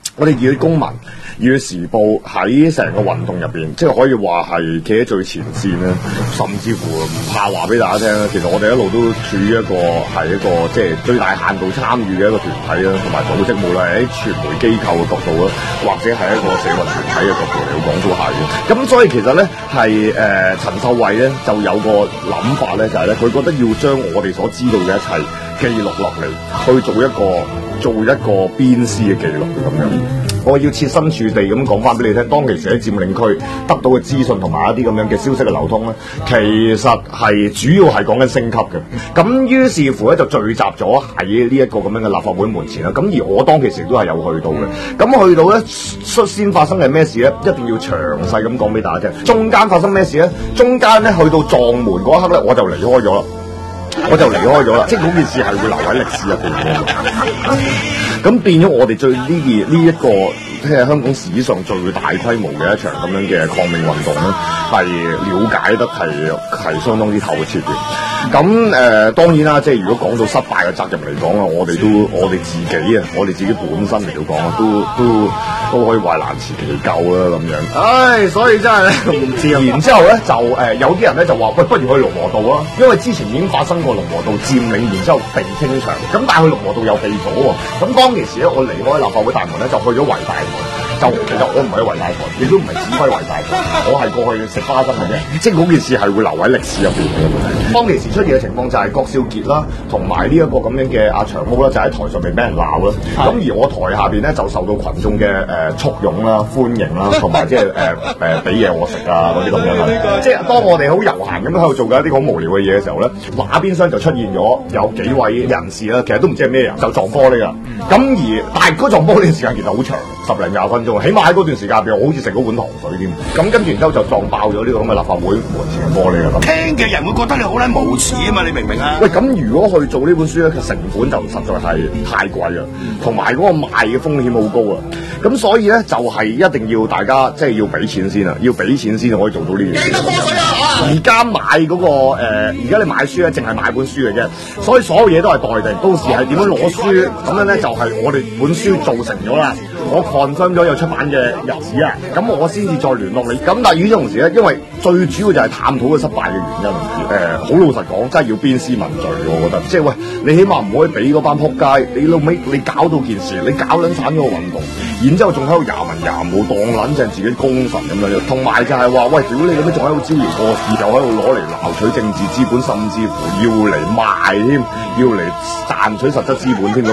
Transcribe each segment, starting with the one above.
我哋熱血公民、熱血時報喺成個運動入邊，即係可以話係企喺最前線啦，甚至乎唔怕話俾大家聽啦。其實我哋一路都處於一個即係最大限度參與嘅一個團體啦，同埋組織，無論係喺傳媒機構嘅角度啦，或者係一個社運團體嘅角度嚟講都係嘅。咁所以其實咧係陳秀慧咧就有個諗法咧，就係咧佢覺得要將我哋所知道嘅一切記錄落嚟，去做一個鞭屍嘅記錄咁樣。我要設身處地咁講翻俾你聽，當其時喺佔領區得到嘅資訊同埋一啲咁樣嘅消息嘅流通咧，其實係主要係講緊升級嘅。咁於是乎咧就聚集咗喺呢一個咁樣嘅立法會門前啦。咁而我當其時都係有去到嘅。咁去到咧率先發生係咩事咧？一定要詳細咁講俾大家聽。中間發生咩事咧？中間咧去到撞門嗰一刻咧，我就離開咗啦。即係嗰件事係會留喺歷史入邊嘅。咁變咗我哋對呢一個即係香港史上最大規模嘅一場咁樣嘅抗命運動咧，係了解得係相當之透徹嘅。咁當然啦，即係如果講到失敗嘅責任嚟講啊，我哋自己本身嚟到講啊，都可以話難辭其咎啦咁樣。所以真係唔知啊。然之後咧就有啲人咧就話喂，不如去龍和道啊，因為之前已經發生過龍和道佔領，然之後被清場。咁但係去龍和道又被阻喎。咁當其時咧，我離開立法會大門咧，就去咗維大門。其實我唔係維大台，亦都唔係指揮維大台，我係過去食花生嘅啫。即係嗰件事係會留喺歷史入邊嘅。當其時出現嘅情況就係郭少傑啦，同埋呢一個咁樣嘅阿長毛啦，就喺台上面俾人鬧啦。咁而我台下邊咧就受到群眾嘅簇擁啦、歡迎啦，同埋即係俾嘢我食啊嗰啲咁樣啦。即係當我哋好悠閒咁樣喺度做緊一啲好無聊嘅嘢嘅時候咧，那邊廂就出現咗有幾位人士啦，其實都唔知係咩人，就撞玻璃啊。但係嗰撞玻璃嘅時間其實好長，10零20分鐘，起碼喺嗰段時間入邊，我好似食嗰碗糖水添。咁跟住然之後就撞爆咗呢個咁嘅立法會門前嘅玻璃啊！ 聽嘅人會覺得你好撚無恥啊嘛！你明唔明啊？ 喂，咁如果去做呢本書咧，成本就實在係太貴啦，同埋嗰個賣嘅風險好高啊！咁所以咧就係一定要大家即係要俾錢先啊，要俾錢先可以做到呢件事。而家買嗰個而家你買書咧，淨係買本書嘅啫，所以所有嘢都係待定。到時係點樣攞書咁樣咧，就係我哋本書做成咗啦，我 confirm 咗有出版嘅日子啊，咁我先至再聯絡你。咁但係與此同時咧，因為最主要就係探討嘅失敗嘅原因。好老實講，真係要鞭屍問罪，我覺得。即係喂，你起碼唔可以俾嗰班撲街，你老尾你搞到件事，你搞撚散咗個運動，然之後仲喺度廿文廿武，當撚正自己功臣咁樣。同埋就係話，喂，屌你咁樣仲喺度招搖過市，又喺度攞嚟撈取政治資本，甚至乎要嚟賣添，要嚟賺取實質資本添。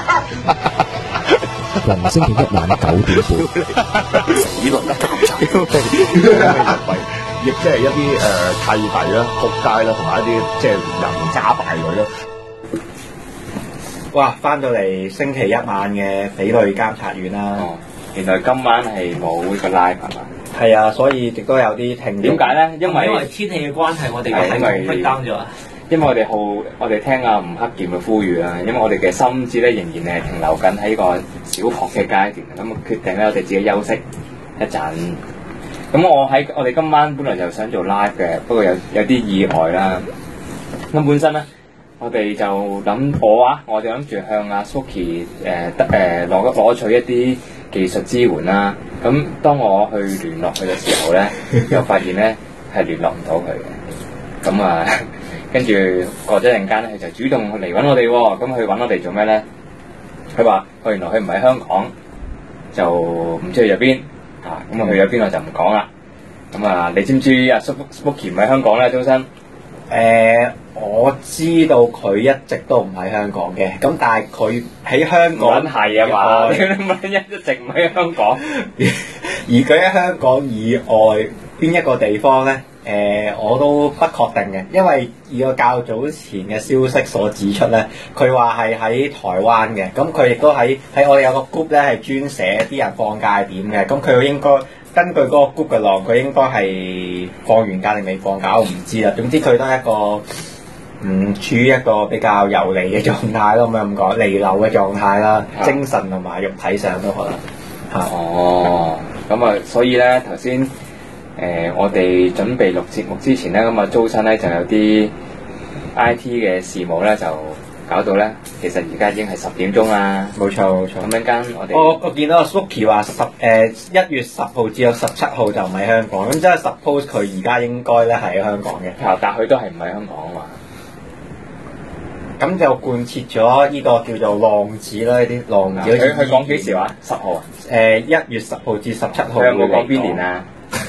星期一晚9點半， 以論得監察， 亦即係一啲契弟啦、仆街啦，同埋一啲即係人渣敗類啦。 哇！翻到嚟星期一晚嘅匪類監察院啦。 原來今晚係冇呢個 live 係嘛？ 係啊，所以亦都有啲聽。 點解咧？因為天氣嘅關係，我哋嘅系統 break down 咗。 因為我哋聽阿吳克儉嘅呼籲啊，因為我哋嘅心智咧仍然係停留緊喺個小學嘅階段，咁決定咧我哋自己休息一陣。咁我哋今晚本來就想做 live 嘅，不過有啲意外啦。咁本身咧，我哋就諗我就諗住向阿 Suki 攞取一啲技術支援啦。咁當我去聯絡佢嘅時候咧，又發現咧係聯絡唔到佢嘅。咁啊〜跟住過咗一陣間咧，佢就主動嚟揾我哋喎。咁佢揾我哋做咩咧？佢話：原來佢唔喺香港，就唔知去咗邊啊！咁去咗邊我就唔講啦。咁啊，你知唔知阿 Suki 唔喺香港咧？周生？ 我知道佢一直都唔喺香港嘅。咁但係佢喺香港係啊嘛？點解一直唔喺香港？ 而佢喺香港以外邊一個地方咧？我都不確定嘅，因為以個較早前嘅消息所指出咧，佢話係喺台灣嘅，咁佢亦都喺我哋有個 group 咧係專寫啲人放假點嘅，咁佢應該根據嗰個 group 嘅浪，佢應該係放完假定未放假，我唔知啦。總之佢都係一個處於一個比較游離嘅狀態咯，咁講離流嘅狀態啦，精神同埋肉體上都可能嚇。 咁啊，所以咧頭先。我哋準備錄節目之前咧，咁啊，周生咧就有啲 IT 嘅事務咧，就搞到咧，其實而家已經係10點鐘啦。 冇錯冇錯。 咁陣間我哋我見到阿 Suki 話1月10號至到17號就唔喺香港，咁即係 suppose 佢而家應該咧係喺香港嘅。 但佢都係唔喺香港嘛。 咁就貫徹咗呢個叫做浪子啦，呢啲浪子。 佢講幾時話？10號啊 ？1月10號至17號。 佢有冇講邊年啊？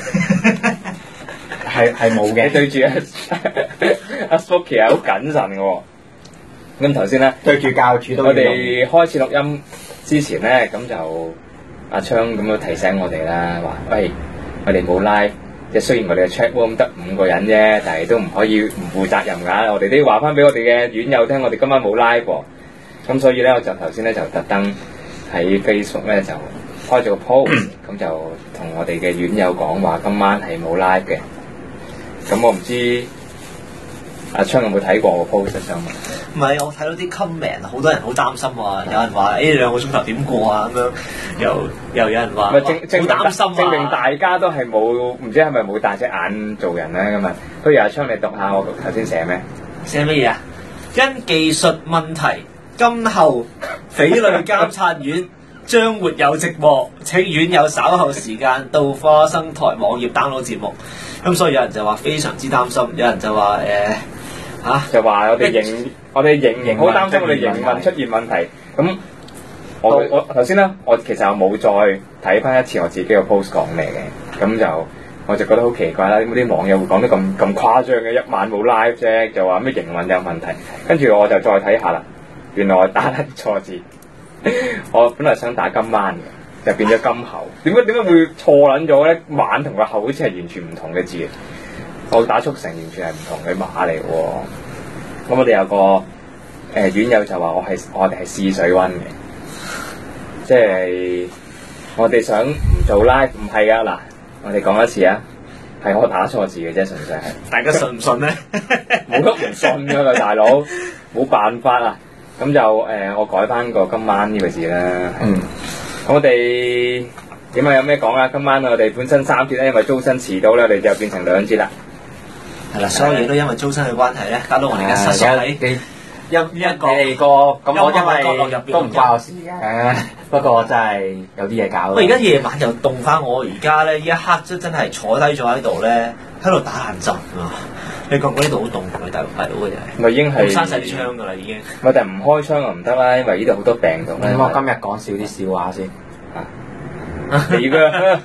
係冇嘅。 你對住阿 Suki 係好謹慎嘅喎。咁頭先咧， 對住教主都。 我哋開始錄音之前咧，咁就阿昌咁樣提醒我哋啦，話喂，我哋冇 live。即係雖然我哋嘅 chat room 得5個人啫，但係都唔可以唔負責任㗎。我哋都要話翻俾我哋嘅院友聽，我哋今晚冇 live 喎。咁所以咧，我就頭先咧就特登喺 Facebook 咧就開咗個 post，咁就同我哋嘅院友講話今晚係冇 live 嘅。咁我唔知阿昌有冇睇過我 post 上？ 唔係，我睇到啲 comment，好多人好擔心啊！有人話：，誒2個鐘頭點過啊？咁樣又有人話，好擔心啊！ 證明大家都係冇，唔知係咪冇大隻眼做人咧咁啊！不如阿昌你讀下我頭先寫咩？ 寫乜嘢啊？因技術問題，今後匪類監察院將沒有直播，請院友稍後時間到花生台網頁 download 節目。咁所以有人就話非常之擔心，有人就話就話我哋營好擔心我哋營運出現問題。咁我頭先咧，我其實我冇再睇翻一次我自己嘅 post 講咩嘅，咁就我就覺得好奇怪啦，點解啲網友會講得咁誇張嘅？一晚冇 live 啫，就話咩營運有問題，跟住我就再睇下啦，原來我打甩錯字，我本來想打今晚嘅，就變咗今後。點解會錯撚咗咧？晚同個後好似係完全唔同嘅字，我打速成完全係唔同嘅碼嚟喎。咁我哋有個院友就話我哋係試水溫嘅，即係我哋想唔做 live， 唔係啊嗱，我哋講一次啊，係我打錯字嘅啫，純粹係。 大家信唔信咧？ 冇得唔信㗎啦，大佬，冇辦法啊。咁就我改翻個今晚呢個字啦。我哋點啊？有咩講啊？今晚我哋本身3節咧，因為租新遲到咧，我哋就變成2節啦。 係啦，所有嘢都因為租新嘅關係咧，搞到我哋嘅失縮喺一個你個咁我因為角落入邊都唔關我事嘅，不過真係有啲嘢搞。 喂，而家夜晚又凍翻，我而家咧呢一刻真係坐低咗喺度咧，喺度打冷震啊！你覺唔覺呢度好凍？佢大佬嘅就係咪已經係閂晒啲窗㗎啦，已經。 咪但係唔開窗又唔得啦，因為呢度好多病毒咧。 咁我今日講少啲笑話先。 你㗎。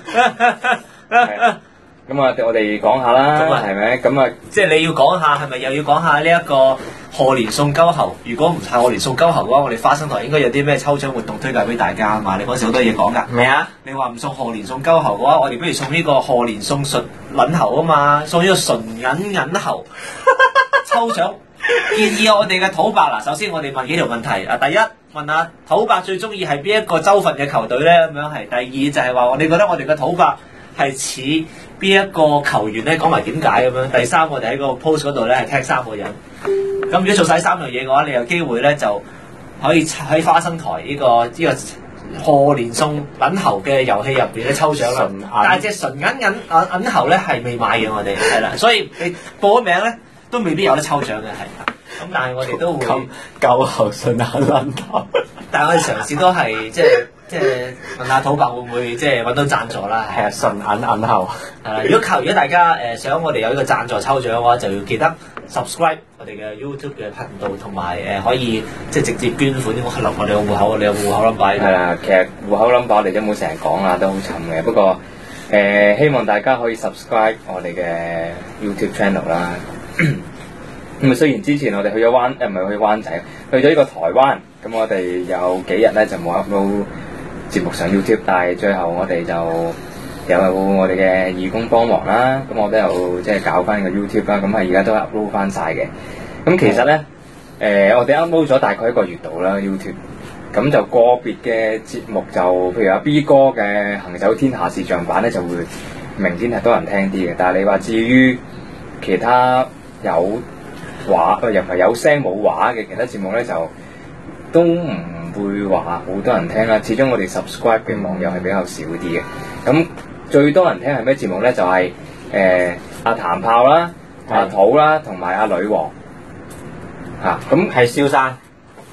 咁啊，我哋講下啦，係咪？咁啊， 即係你要講下，係咪又要講下呢一個賀年送鳩猴？如果唔係賀年送鳩猴嘅話，我哋花生台應該有啲咩抽獎活動推介俾大家啊嘛？你嗰時好多嘢講㗎。 咩啊？ 你話唔送賀年送鳩猴嘅話，我哋不如送呢個賀年送純撚猴啊嘛，送呢個純銀猴抽獎。建議我哋嘅土伯嗱，首先我哋問幾條問題啊。第一，問下土伯最中意係邊一個州份嘅球隊咧？咁樣係。第二就係話我哋覺得我哋嘅土伯係似邊一個球員咧？講埋點解咁樣。第三，我哋喺個 post 嗰度咧係踢3個人。咁如果做晒3樣嘢嘅話，你有機會咧就可以喺花生台呢個賀年送銀猴嘅遊戲入邊咧抽獎啦。但係隻純銀猴咧係未買嘅，我哋係啦，所以你報咗名咧都未必有得抽獎嘅係。咁但係我哋都會夠猴純銀猴， 但係我哋嘗試都係即係問下土伯會唔會即係揾到贊助啦？ 係啊，純銀猴。 係啦，如果大家想我哋有呢個贊助抽獎嘅話，就要記得 subscribe 我哋嘅 YouTube 嘅頻道，同埋可以即係直接捐款落我哋個戶口，你有戶口 number。 係啦，其實戶口 number 我哋都冇成日講啦，都好沉嘅。不過希望大家可以 subscribe 我哋嘅 YouTube channel 啦。咁雖然之前我哋去咗唔係去灣仔，去咗呢個台灣，咁我哋有幾日咧就冇 upload 節目上 YouTube， 但係最後我哋就有我哋嘅義工幫忙啦，咁我都有即係搞翻個 YouTube 啦，咁係而家都 upload 翻晒嘅。咁其實咧我哋 upload 咗大概1個月度啦 YouTube， 咁就個別嘅節目就譬如阿 B 哥嘅行走天下視像版咧就會明顯係多人聽啲嘅，但係你話至於其他有話又唔係有聲冇話嘅其他節目咧，就都唔會話好多人聽啦。始終我哋 subscribe 嘅網友係比較少啲嘅。咁最多人聽係咩節目咧？就係阿譚炮啦、阿土啦，同埋阿女王嚇。咁係蕭生，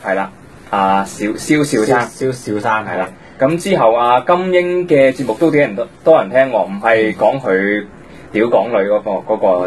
係啦，阿蕭生蕭生係啦。咁之後金英嘅節目都幾人多人聽喎，唔係講佢屌港女嗰個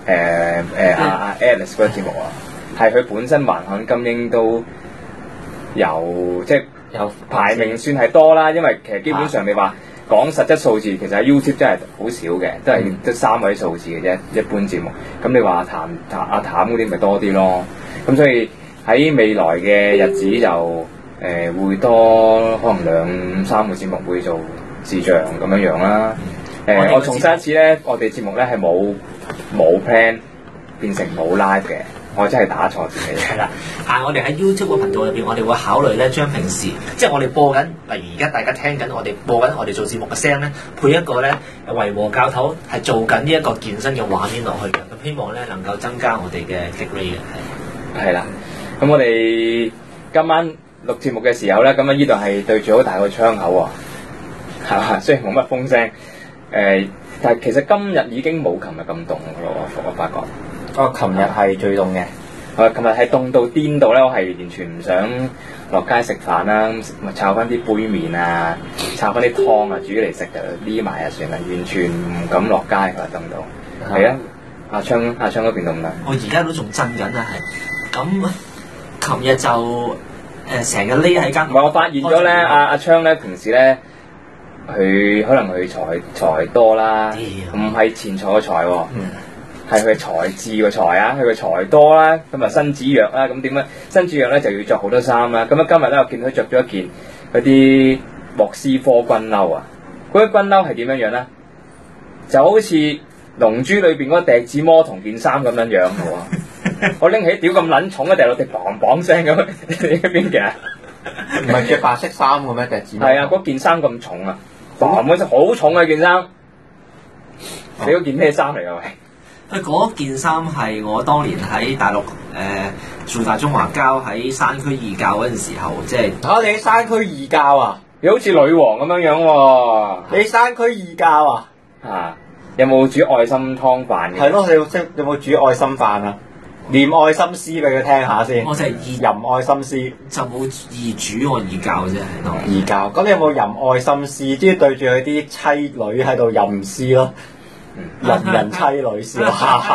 Alice 嗰個節目啊，係佢本身橫看金英都有即係有排名算係多啦，因為其實基本上你話講實質數字，其實喺 YouTube 真係好少嘅，都係得3位數字嘅啫，一般節目。咁你話阿譚嗰啲咪多啲咯，咁所以喺未來嘅日子就會多可能2-3個節目會做視像咁樣啦。我重申一次咧，我哋節目咧係冇 plan 變成冇 live 嘅，我真係打錯自己。 係啦，但係我哋喺 YouTube 個頻道入邊，我哋會考慮咧將平時即係我哋播緊，例如而家大家聽緊我哋播緊我哋做節目嘅聲咧，配一個咧維和教頭係做緊呢一個健身嘅畫面落去嘅，咁希望咧能夠增加我哋嘅 click rate 嘅。 係啦，咁我哋今晚錄節目嘅時候咧，咁啊呢度係對住好大個窗口喎，係嘛？雖然冇乜風聲，但係其實今日已經冇琴日咁凍咯，我發覺。 琴日係最凍嘅。 琴日係凍到癲到咧，我係完全唔想落街食飯啦，咪炒翻啲杯麵啊，炒翻啲湯啊，煮嚟食就匿埋啊算啦，完全唔敢落街，佢話凍到。係啊，阿昌嗰邊凍唔凍？ 我而家都仲震緊啊，係。咁琴日就成日匿喺間。 唔係，我發現咗咧，阿昌咧平時咧，佢可能佢財多啦，唔係錢財嘅財喎。係佢財智個財啊，佢個財多啦，咁啊身子弱啦，咁點咧？身子弱咧就要着好多衫啦。咁啊今日咧我見佢着咗一件嗰啲莫斯科軍褸啊，嗰啲軍褸係點樣樣咧？就好似《龍珠》裏邊嗰個笛子魔童件衫咁樣樣嘅喎。我拎起屌咁撚重嘅掉落地，砰砰聲咁，你邊件啊？ 唔係着白色衫嘅咩？笛子魔係啊，嗰件衫咁重啊，砰嗰陣好重啊件衫。你嗰件咩衫嚟㗎喂？ 嗰件衫係我當年喺大陸做大中華膠喺山區義教嗰陣時候，即係你喺山區義教啊？ 你好似女王咁樣樣喎。 你山區義教啊？ 有冇煮愛心湯飯嘅？ 係咯，你有冇煮愛心飯啊？念愛心詩俾佢聽下先。 我就係吟愛心詩， 就冇義煮我義教啫，喺度。 義教，咁你有冇吟愛心詩？即係對住佢啲妻女喺度吟詩咯。人妻女笑，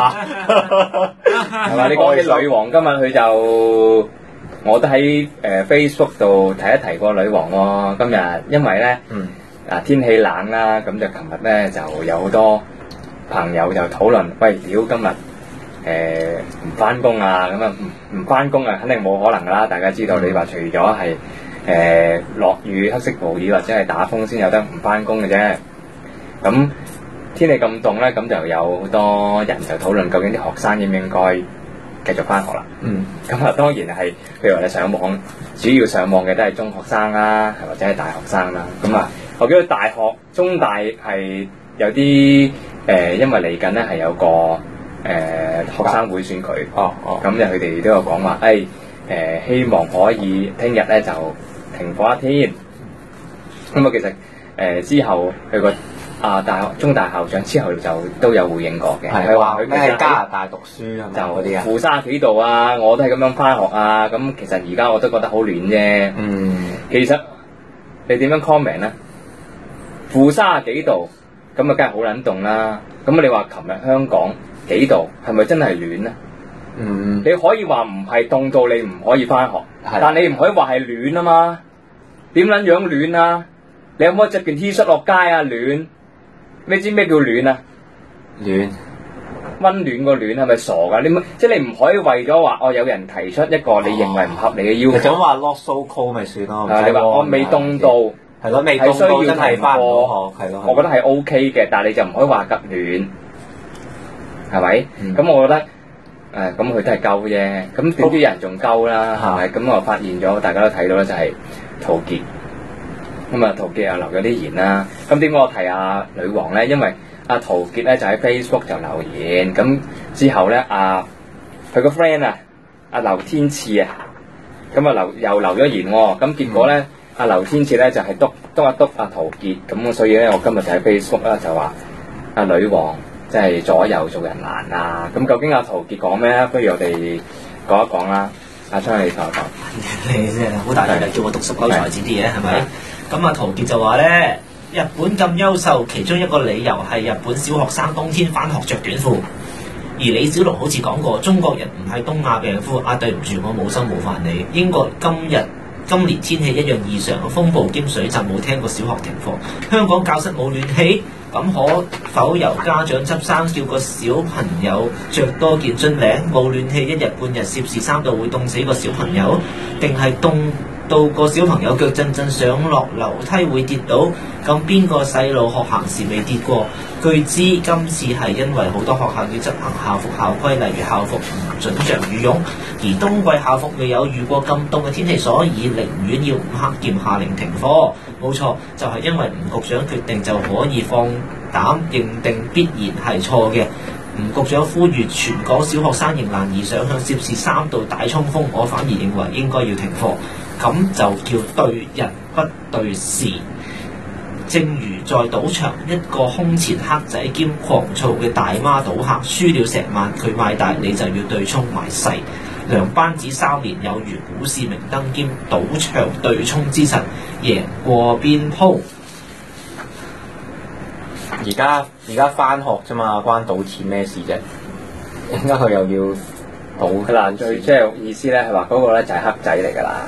係嘛？你講起女王，今日佢就我都喺Facebook 度提一提過女王喎。今日因為咧天氣冷啦，咁就琴日咧就有好多朋友就討論，喂屌今日唔翻工啊，咁啊唔翻工啊，肯定冇可能噶啦。大家知道你話除咗係落雨、黑色暴雨或者係打風先有得唔翻工嘅啫，咁。天氣咁凍咧，咁就有好多人就討論究竟啲學生應唔應該繼續翻學啦。咁當然係，譬如話你上網，主要上網嘅都係中學生啦，或者係大學生啦。我記得大學、中大係有啲因為嚟緊咧係有個學生會選舉。咁就佢哋都有講話，希望可以聽日咧就停課一天。咁其實之後佢個中大校長之後就都有回應過嘅，佢話佢喺加拿大讀書係咪就嗰啲啊？ 負30幾度啊，我都係咁樣翻學啊。咁其實而家我都覺得好暖啫。其實你點樣 comment 咧？負30幾度，咁啊梗係好撚凍啦。咁你話琴日香港幾度，係咪真係暖咧？你可以話唔係凍到你唔可以翻學，但你唔可以話係暖啊嘛。點撚樣暖啊？你可唔可以着件 T 恤落街啊？暖？你知咩叫暖啊？ 暖， 温暖個暖係咪傻㗎？你唔可以為咗話有人提出一個你認為唔合理嘅要求， 就咁話 not so cold 咪算咯。 你話我未凍到， 係咯，未凍到真係翻唔到學，係咯。 我覺得係 OK 嘅，但係你就唔可以話急暖，係咪？咁我覺得咁佢都係鳩啫。咁點知有人仲鳩啦，係咪？咁我發現咗，大家都睇到咧，就係陶傑。咁陶傑又留咗啲言啦。咁點解我提女王咧？因為陶傑咧就喺 Facebook 就留言，咁之後咧佢個 friend 劉天賜咁又留咗言喎。咁結果咧劉天賜咧就係督陶傑，咁所以咧我今日就喺 Facebook 啦就話女王即係左右做人難啊。咁究竟陶傑講咩咧？不如我哋講一講啦。 阿昌你講講。 你真係好大壓力叫我讀十九才子啲嘢係咪？咁啊陶傑就話咧，日本咁優秀，其中一個理由係日本小學生冬天返學着短褲。而李小龍好似講過，中國人唔係東亞病夫。對唔住，我冇心冇煩你。英國今年天氣一樣異常，風暴兼水浸，冇聽過小學停課。香港教室冇暖氣，咁可否由家長執生叫個小朋友着多件樽領？冇暖氣一日半日攝氏3度會凍死個小朋友，定係凍到個小朋友腳震震上落樓梯會跌倒？咁邊個細路學行時未跌過？據知今次係因為好多學校要執行校服校規，例如校服唔準着羽絨，而冬季校服未有遇過咁凍嘅天氣，所以寧願要吳克儉下令停課。冇錯，就係因為吳局長決定就可以放膽認定必然係錯嘅。吳局長呼籲全港小學生迎難而上，向攝氏3度大衝鋒，我反而認為應該要停課，咁就叫對人不對事。正如在賭場，一個胸前黑仔兼狂躁嘅大媽賭客，輸了成萬，佢買大，你就要對沖買細。梁班子3年有如股市明燈兼賭場對沖之神，贏過邊鋪。 而家翻學啫嘛，關賭錢咩事啫？點解佢又要賭？ 佢難最即係意思咧，係話嗰個咧就係黑仔嚟㗎啦。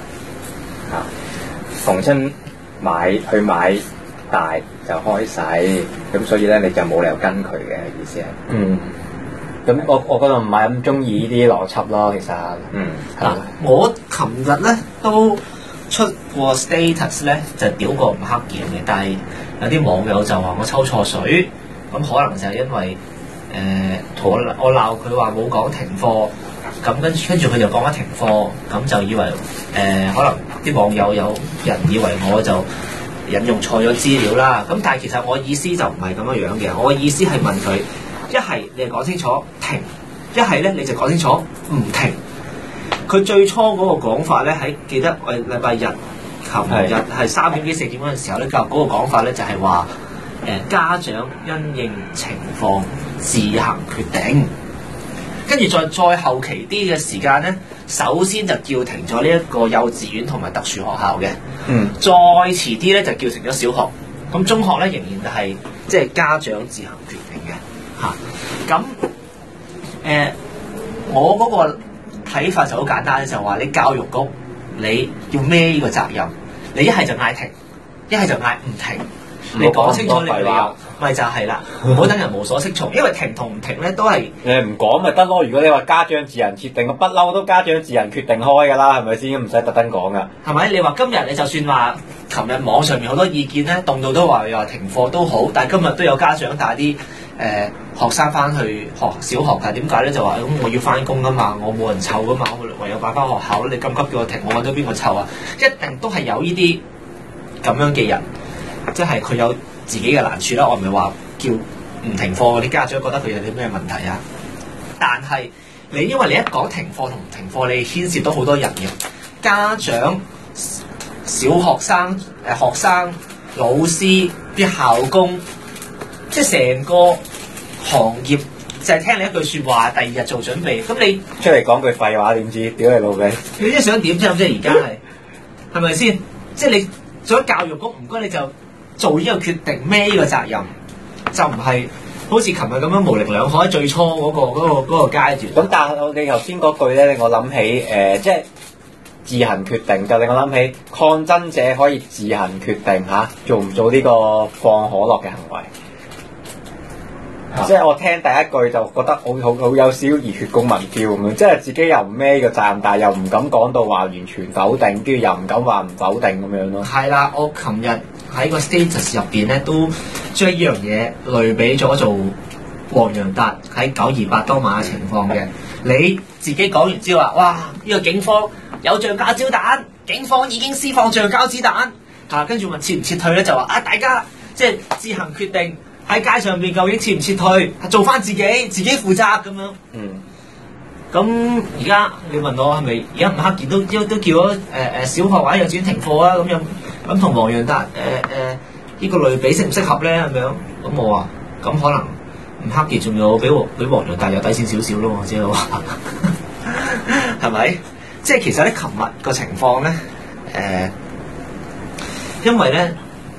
逢親去買大就開細，咁所以咧你就冇理由跟佢嘅意思係。 咁我覺得唔係咁中意呢啲邏輯咯，其實。 嗱，我琴日咧都出過 status 咧，就屌過吳克儉嘅，但係有啲網友就話我抽錯水，咁可能就係因為我鬧佢話冇講停課，咁跟住佢就講咗停課，咁就以為可能啲網友有人以為我就引用錯咗資料啦，咁但係其實我意思就唔係咁樣樣嘅，我意思係問佢，一係你就講清楚停，一係咧你就講清楚唔停。佢最初嗰個講法咧，喺記得我禮拜日、琴日係3點幾4點嗰陣時候咧，嗰個講法咧就係話家長因應情況自行決定，跟住再後期啲嘅時間咧，首先就叫停咗呢一個幼稚園同埋特殊學校嘅，再遲啲咧就叫停咗小學，咁中學咧仍然就係即係家長自行決定嘅嚇。咁我嗰個睇法就好簡單，就係話你教育局你要孭呢個責任，你一係就嗌停，一係就嗌唔停，你講清楚你嘅理由，咪就係啦，唔好等人無所適從，因為停同唔停咧都係你唔講咪得咯。如果你話家長自行決定，不嬲都家長自行決定開㗎啦，係咪先？唔使特登講㗎。 係咪？你話今日你就算話，琴日網上面好多意見咧，動到都話又話停課都好，但係今日都有家長帶啲學生翻去小學，但係點解咧？就話咁我要翻工啊嘛，我冇人湊噶嘛，我唯有擺翻學校。你咁急叫我停，我揾到邊個湊啊？一定都係有呢啲咁樣嘅人，即係佢有自己嘅難處啦。我唔係話叫唔停課嗰啲家長覺得佢有啲咩問題啊？但係因為你一講停課同唔停課，你牽涉到好多人嘅家長、小學生、學生、老師、啲校工。即係成個行業就係聽你一句説話，第二日做準備。咁你出嚟講句廢話點知？屌你老味！ 你即係想點啫？即係而家係咪先？即係你做咗教育局，唔該你就做呢個決定，孭呢個責任，就唔係好似琴日咁樣模棱兩可。最初嗰個階段。 咁但係我哋頭先嗰句咧，令我諗起即係自行決定，就令我諗起抗爭者可以自行決定做唔做呢個放可樂嘅行為。即係我聽第一句就覺得好有少熱血公民 feel 咁樣，即係自己又唔孭呢個責任，但係又唔敢講到話完全否定，跟住又唔敢話唔否定咁樣咯。係啦，我琴日喺個 status 入邊咧，都將呢樣嘢類比咗做黃洋達喺928當晚嘅情況嘅。你自己講完之後話，哇！呢個警方有橡膠子彈，警方已經施放橡膠子彈跟住問撤唔撤退咧，就話大家即係自行決定。喺街上邊究竟撤唔撤退，做翻自己負責咁樣。咁而家你問我係咪而家吳克儉都叫咗小學或者幼稚園停課啊？咁同黃洋達呢個類比適唔適合咧？咁樣咁我話咁可能吳克儉仲有比黃洋達有底線少少咯，即係話係咪？ 即係其實咧，琴日個情況咧，因為咧，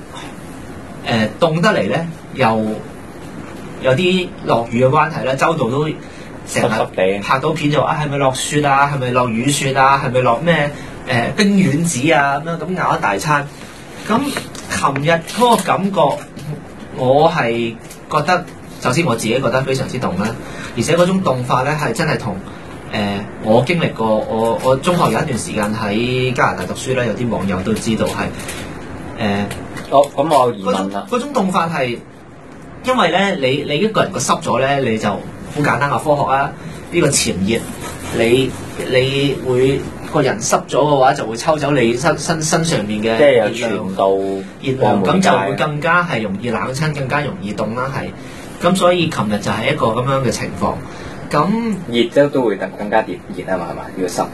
凍得嚟咧，又有啲落雨嘅關係咧，周道都成日拍到片就話係咪落雪啊？係咪落雨雪啊？係咪落咩冰丸子啊？咁咬一大餐。咁琴日嗰個感覺，我係覺得，首先我自己覺得非常之凍啦，而且嗰種凍法咧係真係同我經歷過，我中學有一段時間喺加拿大讀書咧，有啲網友都知道係咁我有疑問啦。 嗰種凍法係因為咧，你一個人個濕咗咧，你就好簡單嘅科學啊，呢個潛熱，你會個人濕咗嘅話，就會抽走你身上面嘅即係有熱量傳導熱量，咁就會更加係容易冷親，更加容易凍啦，係。咁所以琴日就係一個咁樣嘅情況。咁熱都會更加熱啊嘛，係嘛？要濕。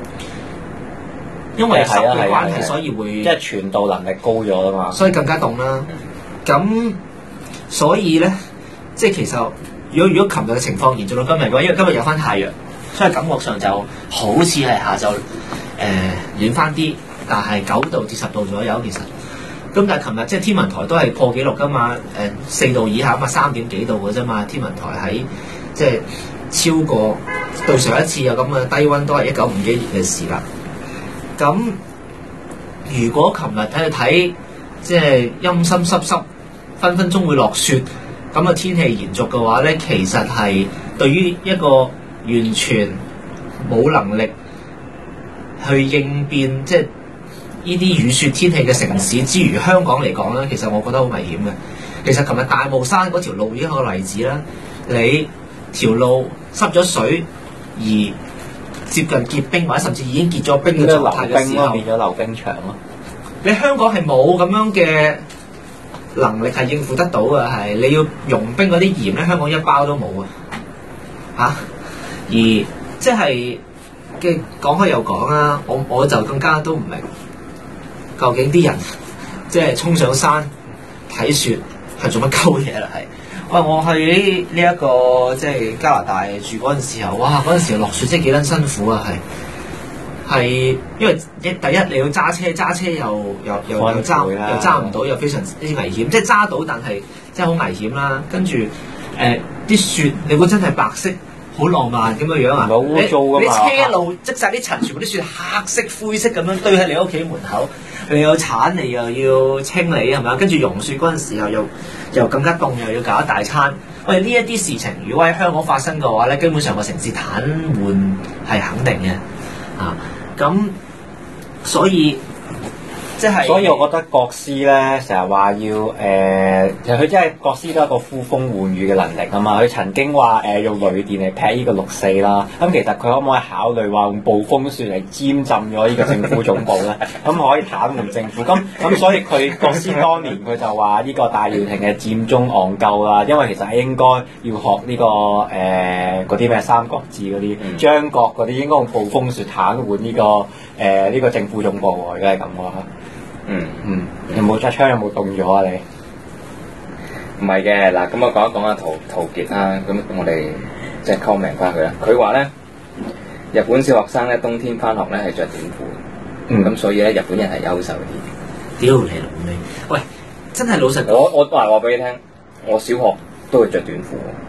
因為濕嘅係關係，所以會即係傳導能力高咗啊嘛。 所以更加凍啦。咁所以咧，即係其實如果琴日嘅情況延續到今日嘅話，因為今日有翻太陽，所以感覺上就好似係下晝暖翻啲，但係9度至10度左右其實。咁但係琴日即係天文台都係破紀錄㗎嘛，4度以下嘛，3點幾度嘅啫嘛。天文台喺即係超過對上一次有咁嘅低溫都係1950幾年嘅事啦。咁如果琴日睇即係陰濕濕濕，分分鐘會落雪咁嘅天氣延續嘅話咧，其實係對於一個完全冇能力去應變即係呢啲雨雪天氣嘅城市之餘，香港嚟講咧，其實我覺得好危險嘅。其實琴日大霧山嗰條路已經有個例子啦，你條路濕咗水而接近結冰或者甚至已經結咗冰嘅狀態嘅時候， 變咗溜冰場咯。 你香港係冇咁樣嘅能力係應付得到嘅，係你要融冰嗰啲鹽咧，香港一包都冇啊！而即係嘅講開又講啦，我就更加都唔明，究竟啲人即係衝上山睇雪係做乜鳩嘢啦？係喂，我去呢一個即係加拿大住嗰陣時候，哇！嗰陣時落雪真係幾撚辛苦啊，係因為第一你要揸車又揸唔到，又非常之危險。即係揸到，但係真係好危險啦。跟住啲雪，你估真係白色，好浪漫咁嘅樣啊！ 唔係污糟㗎嘛， 你車路積晒啲塵，全部啲雪黑色、灰色咁樣堆喺你屋企門口，你有鏟你又要清理係咪啊？跟住融雪嗰陣時候又更加凍，又要搞一大餐。喂，呢一啲事情如果喺香港發生嘅話咧，基本上個城市癱瘓係肯定嘅啊！咁所以即係， 所以我覺得國師咧成日話要其實佢真係國師都係一個呼風喚雨嘅能力啊嘛。佢曾經話用雷電嚟劈呢個6·4啦。咁其實佢可唔可以考慮話用暴風雪嚟沾浸咗呢個政府總部咧？咁可以癱瘓政府。咁所以佢國師當年佢就話呢個戴耀廷嘅佔中戇鳩啦，因為其實係應該要學呢個嗰啲咩三國志嗰啲張國嗰啲，應該用暴風雪癱瘓呢個政府總部喎。如果係咁嘅話。有冇揸槍？有冇凍咗啊？你唔係嘅嗱，咁我講一講阿陶傑啦。咁我哋即係 comment 翻佢啦。佢話咧，日本小學生咧冬天翻學咧係着短褲，咁所以咧日本人係優秀啲。 屌你老味！喂，真係老實講， 我話俾你聽，我小學都係着短褲，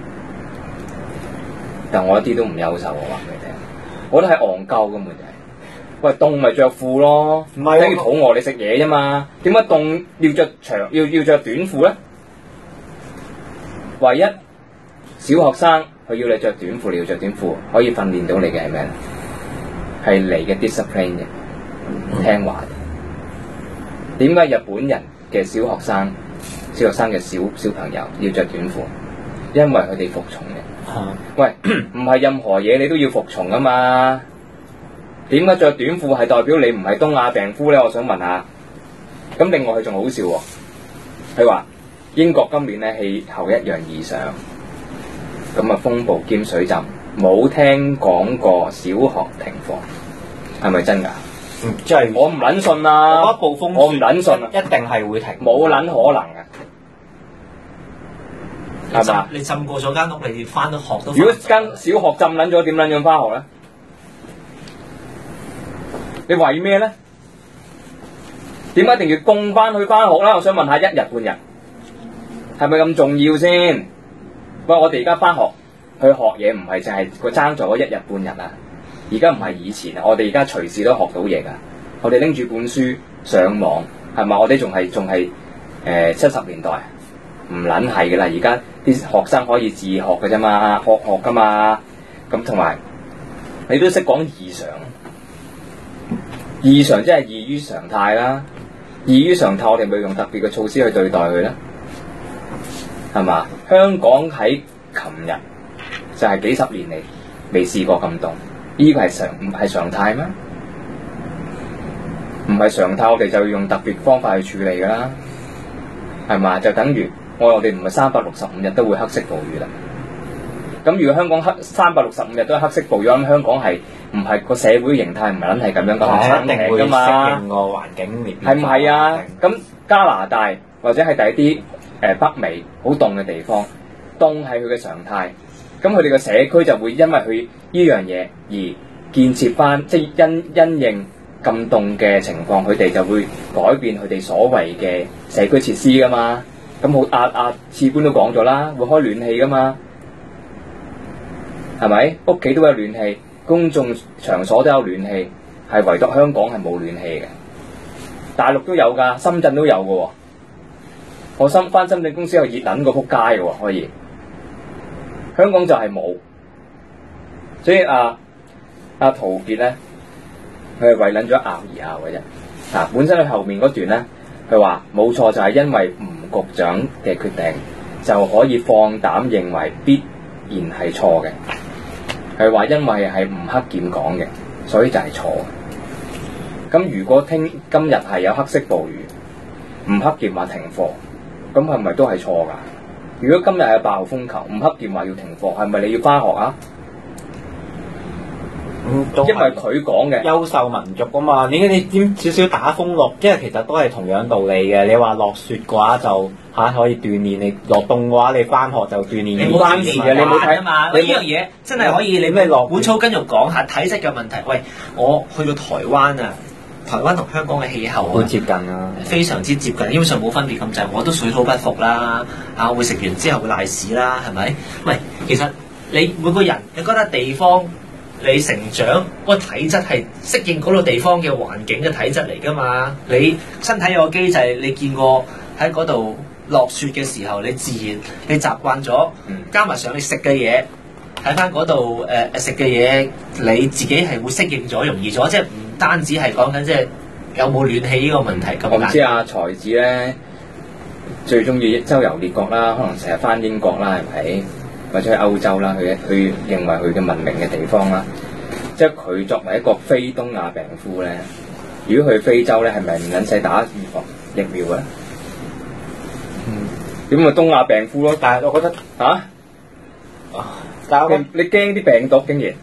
但我一啲都唔優秀。我話俾你聽，我覺得係戇鳩根本就係。喂，凍咪着褲咯，唔係等於肚餓你食嘢啫嘛？點解凍要着要着短褲咧？唯一小學生佢要你着短褲，你要着短褲，可以訓練到你嘅係咩咧？係你嘅 discipline 嘅，聽話。點解日本人嘅小學生嘅小朋友要着短褲？因為佢哋服從嘅。喂，唔係任何嘢你都要服從啊嘛？點解着短褲係代表你唔係東亞病夫咧？我想問下。咁另外佢仲好笑喎，佢話英國今年咧氣候一樣異常，咁啊風暴兼水浸，冇聽講過小學停課，係咪真㗎？ 即係我唔撚信啊！ 我覺得暴風雪我唔撚信啊！ 一定係會停， 冇撚可能嘅，係嘛？ 你浸過咗間屋，你翻到學都。 如果間小學浸撚咗，點撚樣翻學咧？ 你為咩咧？點解一定要供翻去翻學啦？我想問下，一日半日係咪咁重要先？喂，我哋而家翻學去學嘢，唔係淨係個爭在嗰一日半日啊！而家唔係以前啊，我哋而家隨時都學到嘢噶。我哋拎住本書上網，係嘛？我哋仲係70年代，唔撚係噶啦！而家啲學生可以自學嘅啫嘛，學噶嘛。咁同埋你都識講異常，異常即係異於常態啦。異於常態，我哋咪用特別嘅措施去對待佢咧，係嘛？香港喺琴日就係幾十年嚟未試過咁凍，呢個唔係常態咩？唔係常態，我哋就要用特別方法去處理㗎啦，係嘛？就等於我哋唔係365日都會黑色暴雨啦。咁如果香港365日都係黑色暴雨，咁香港係唔係個社會形態唔係撚係咁樣咁一定會適應個環境變化， 係唔係啊？咁加拿大或者係第一啲北美好凍嘅地方，凍係佢嘅常態。咁佢哋嘅社區就會因為佢呢樣嘢而建設翻，即係因應咁凍嘅情況，佢哋就會改變佢哋所謂嘅社區設施噶嘛。咁好次官都講咗啦，會開暖氣噶嘛，係咪？屋企都有暖氣，公眾場所都有暖氣，係唯獨香港係冇暖氣嘅。大陸都有㗎，深圳都有㗎喎。我翻深圳公司有熱撚過撲街嘅喎，可以。香港就係冇，所以陶傑咧，佢係為撚咗拗而拗嘅啫。本身佢後面嗰段咧，佢話冇錯，就係因為吳局長嘅決定，就可以放膽認為必然係錯嘅。佢話因為係吳克儉講嘅，所以就係錯嘅。咁如果今日係有黑色暴雨，吳克儉話停課，咁係咪都係錯㗎？如果今日係8號風球，吳克儉話要停課，係咪你要返學啊？因為佢講嘅優秀民族啊嘛，點解你點少少打風落，即係其實都係同樣道理嘅。你話落雪嘅話就可以鍛鍊，你落凍嘅話你返學就鍛鍊。 你冇關事嘅，你冇睇啊嘛。呢樣嘢真係可以你咩落本草根肉講下體質嘅問題。喂，我去到台灣啊，台灣同香港嘅氣候好接近啊， 非常之接近，基本上冇分別咁滯。我都水土不服啦，會食完之後會賴屎啦，係咪？喂，其實你每個人你覺得地方。你成長個體質係適應嗰個地方嘅環境嘅體質嚟㗎嘛？你身體有個機制，你見過喺嗰度落雪嘅時候，你自然你習慣咗，加埋上你食嘅嘢，喺翻嗰度食嘅嘢，你自己係會適應咗，容易咗，即係唔單止係講緊即係有冇暖氣呢個問題咁。 我唔知阿才子咧最中意周遊列國啦，可能成日翻英國啦，係咪？或者去歐洲啦，佢認為佢嘅文明嘅地方啦，即係佢作為一個非東亞病夫咧，如果去非洲咧，係咪唔撚使打預防疫苗咧？點咪東亞病夫咯？但係我覺得但係你驚啲病毒竟然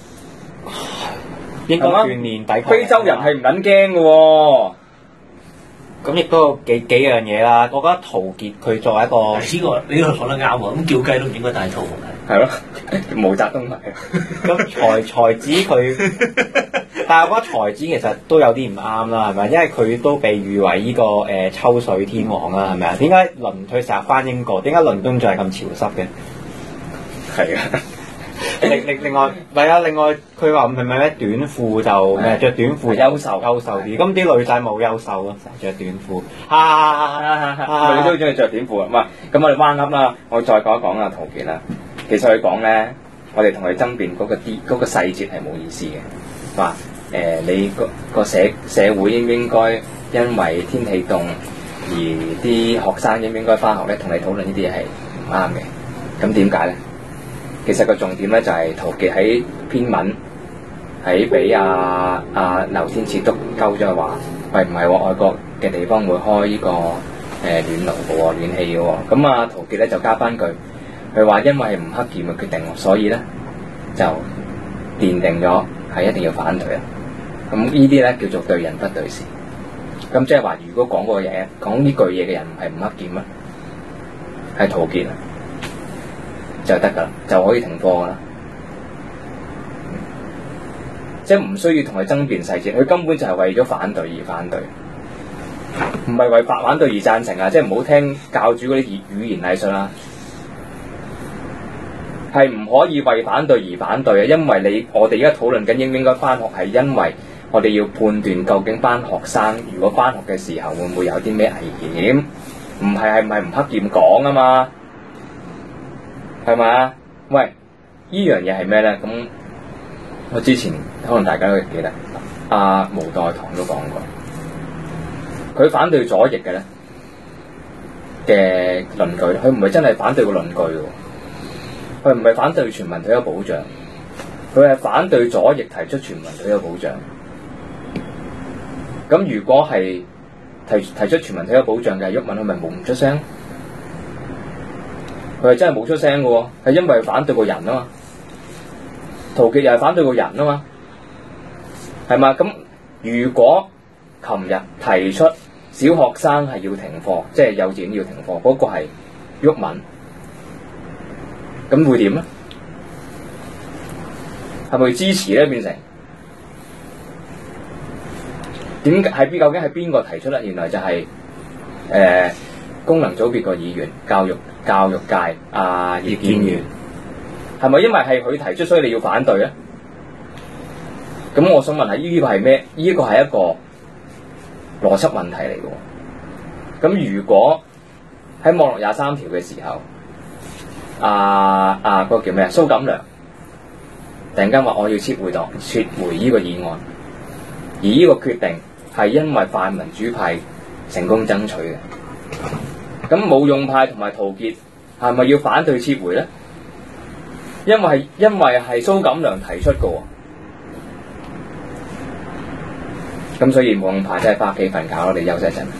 應該鍛鍊抵抗。 非洲人係唔撚驚嘅喎。 咁亦都有幾樣嘢啦。我覺得陶傑佢作為一個呢個講得啱喎。咁叫雞都唔應該戴套喎。 係咯，毛澤東嚟。 咁才子佢，但係我覺得才子其實都有啲唔啱啦，係咪？因為佢都被譽為呢個抽水天王啦，係咪啊？點解佢成日翻英國？點解倫敦仲係咁潮濕嘅？ 係啊。 另外佢話唔係咩短褲就咩着短褲優秀啲，咁啲女仔冇優秀咯，成日着短褲。 你都中意着短褲啊？唔係，咁我哋彎噏啦，我再講一講陶傑啦。其實佢講咧，我哋同佢爭辯嗰個細節係冇意思嘅。話你個社會應唔應該因為天氣凍而啲學生應唔應該翻學咧？同你討論呢啲嘢係唔啱嘅。咁點解咧？其實個重點咧就係陶傑喺篇文喺俾阿劉天賜督鳩咗話，喂唔係喎，外國嘅地方會開呢個暖爐嘅喎，暖氣嘅喎。咁陶傑咧就加翻句，佢話因為係吳克儉嘅決定，所以咧就奠定咗係一定要反對啦。咁呢啲咧叫做對人不對事。咁即係話，如果講呢句嘢嘅人唔係吳克儉啊，係陶傑啊，就得㗎啦，就可以停課㗎啦。 即係唔需要同佢爭辯細節，佢根本就係為咗反對而反對，唔係為反對而贊成啊！即係唔好聽教主嗰啲語言藝術啦，係唔可以為反對而反對啊！因為我哋而家討論緊應唔應該返學，係因為我哋要判斷究竟班學生如果返學嘅時候會唔會有啲咩危險，唔係唔黑劍講啊嘛，係嘛？喂，呢樣嘢係咩咧？咁我之前可能大家都記得，毛代堂都講過，佢反對左翼嘅咧嘅論據，佢唔係真係反對個論據喎，佢唔係反對全民退休保障，佢係反對左翼提出全民退休保障。咁如果係提出全民退休保障嘅係毓民，佢咪冇唔出聲？佢係真係冇出聲嘅喎，係因為反對個人啊嘛。陶傑又係反對個人啊嘛，係嘛？咁如果琴日提出小學生係要停課，即係幼稚園要停課，嗰個係毓民，咁會點咧？係咪支持咧？變成點解係究竟係邊個提出咧？原來就係功能組別個議員教育界葉建源。係咪因為係佢提出，所以你要反對咧？咁我想問下，呢個係咩？呢個係一個邏輯問題嚟嘅。咁如果喺網絡23條嘅時候，嗰個叫咩啊？蘇錦樑突然間話我要撤回呢個議案，而呢個決定係因為泛民主派成功爭取嘅。咁冇用派同埋陶傑係咪要反對撤回咧？因為係蘇錦樑提出嘅喎，咁所以冇用派真係返屋企瞓覺，我哋休息一陣。